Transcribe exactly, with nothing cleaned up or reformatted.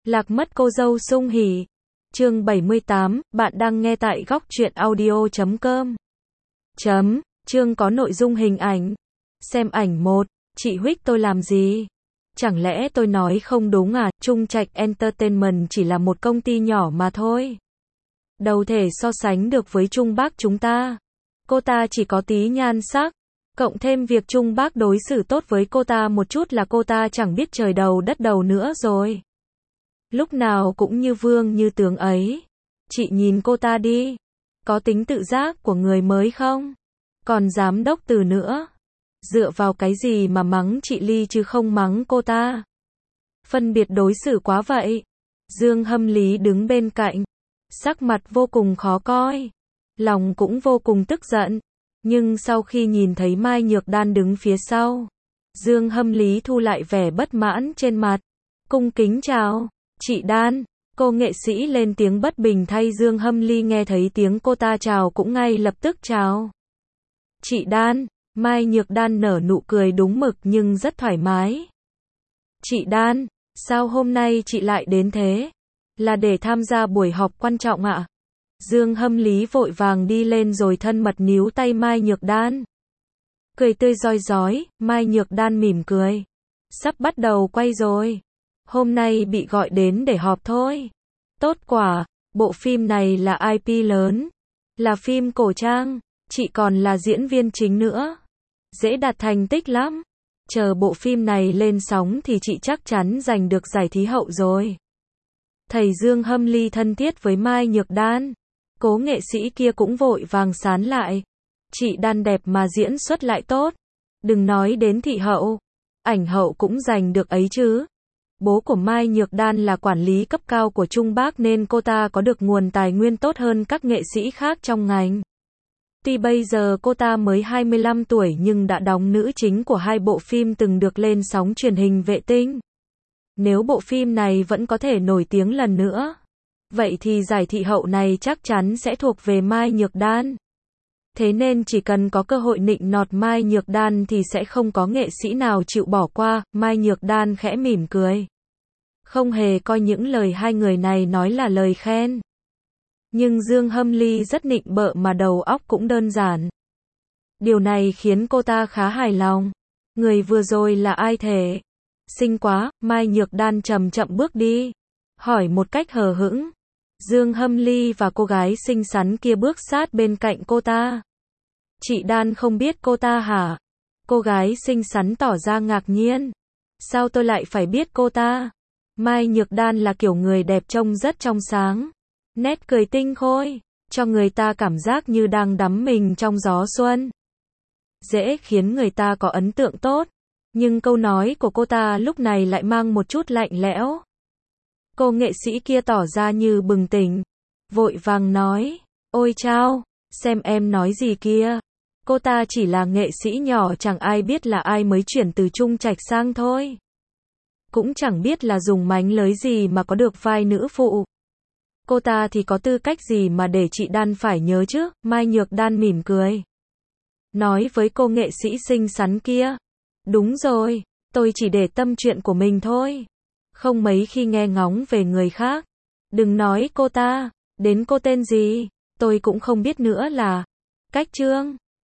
Lạc mất cô dâu sung hỉ. Chương bảy mươi tám, bạn đang nghe tại góc truyện audio chấm com. Chấm, chương có nội dung hình ảnh. Xem ảnh một, chị Huých tôi làm gì? Chẳng lẽ tôi nói không đúng à, Trung Trạch Entertainment chỉ là một công ty nhỏ mà thôi. Đâu thể so sánh được với Trung Bác chúng ta. Cô ta chỉ có tí nhan sắc, cộng thêm việc Trung Bác đối xử tốt với cô ta một chút là cô ta chẳng biết trời đầu đất đầu nữa rồi. Lúc nào cũng như vương như tướng ấy. Chị nhìn cô ta đi. Có tính tự giác của người mới không? Còn giám đốc Từ nữa. Dựa vào cái gì mà mắng chị Ly chứ không mắng cô ta? Phân biệt đối xử quá vậy. Dương Hâm Lý đứng bên cạnh. Sắc mặt vô cùng khó coi. Lòng cũng vô cùng tức giận. Nhưng sau khi nhìn thấy Mai Nhược Đan đứng phía sau, Dương Hâm Lý thu lại vẻ bất mãn trên mặt. Cung kính chào. Chị Đan, cô nghệ sĩ lên tiếng bất bình thay Dương Hâm Ly nghe thấy tiếng cô ta chào cũng ngay lập tức chào. Chị Đan, Mai Nhược Đan nở nụ cười đúng mực nhưng rất thoải mái. Chị Đan, sao hôm nay chị lại đến thế? Là để tham gia buổi họp quan trọng ạ? Dương Hâm Lý vội vàng đi lên rồi thân mật níu tay Mai Nhược Đan. Cười tươi rói rói, Mai Nhược Đan mỉm cười. Sắp bắt đầu quay rồi. Hôm nay bị gọi đến để họp thôi. Tốt quả, bộ phim này là i pê lớn. Là phim cổ trang, chị còn là diễn viên chính nữa. Dễ đạt thành tích lắm. Chờ bộ phim này lên sóng thì chị chắc chắn giành được giải Thí hậu rồi. Thầy Dương Hâm Ly thân thiết với Mai Nhược Đan. Cố nghệ sĩ kia cũng vội vàng sán lại. Chị Đan đẹp mà diễn xuất lại tốt. Đừng nói đến thị hậu. Ảnh hậu cũng giành được ấy chứ. Bố của Mai Nhược Đan là quản lý cấp cao của Trung Bác nên cô ta có được nguồn tài nguyên tốt hơn các nghệ sĩ khác trong ngành. Tuy bây giờ cô ta mới hai mươi lăm tuổi nhưng đã đóng nữ chính của hai bộ phim từng được lên sóng truyền hình vệ tinh. Nếu bộ phim này vẫn có thể nổi tiếng lần nữa, vậy thì giải thị hậu này chắc chắn sẽ thuộc về Mai Nhược Đan. Thế nên chỉ cần có cơ hội nịnh nọt Mai Nhược Đan thì sẽ không có nghệ sĩ nào chịu bỏ qua. Mai Nhược Đan khẽ mỉm cười. Không hề coi những lời hai người này nói là lời khen. Nhưng Dương Hâm Ly rất nịnh bợ mà đầu óc cũng đơn giản. Điều này khiến cô ta khá hài lòng. Người vừa rồi là ai thế? Xinh quá, Mai Nhược Đan chậm chậm bước đi. Hỏi một cách hờ hững. Dương Hâm Ly và cô gái xinh xắn kia bước sát bên cạnh cô ta. Chị Đan không biết cô ta hả? Cô gái xinh xắn tỏ ra ngạc nhiên. Sao tôi lại phải biết cô ta? Mai Nhược Đan là kiểu người đẹp trông rất trong sáng. Nét cười tinh khôi, cho người ta cảm giác như đang đắm mình trong gió xuân. Dễ khiến người ta có ấn tượng tốt. Nhưng câu nói của cô ta lúc này lại mang một chút lạnh lẽo. Cô nghệ sĩ kia tỏ ra như bừng tỉnh. Vội vàng nói. Ôi chao, xem em nói gì kia. Cô ta chỉ là nghệ sĩ nhỏ chẳng ai biết là ai mới chuyển từ Trung Trạch sang thôi. Cũng chẳng biết là dùng mánh lới gì mà có được vai nữ phụ. Cô ta thì có tư cách gì mà để chị Đan phải nhớ chứ? Mai Nhược Đan mỉm cười. Nói với cô nghệ sĩ xinh xắn kia. Đúng rồi, tôi chỉ để tâm chuyện của mình thôi. Không mấy khi nghe ngóng về người khác. Đừng nói cô ta, đến cô tên gì, tôi cũng không biết nữa là. Cách Trương.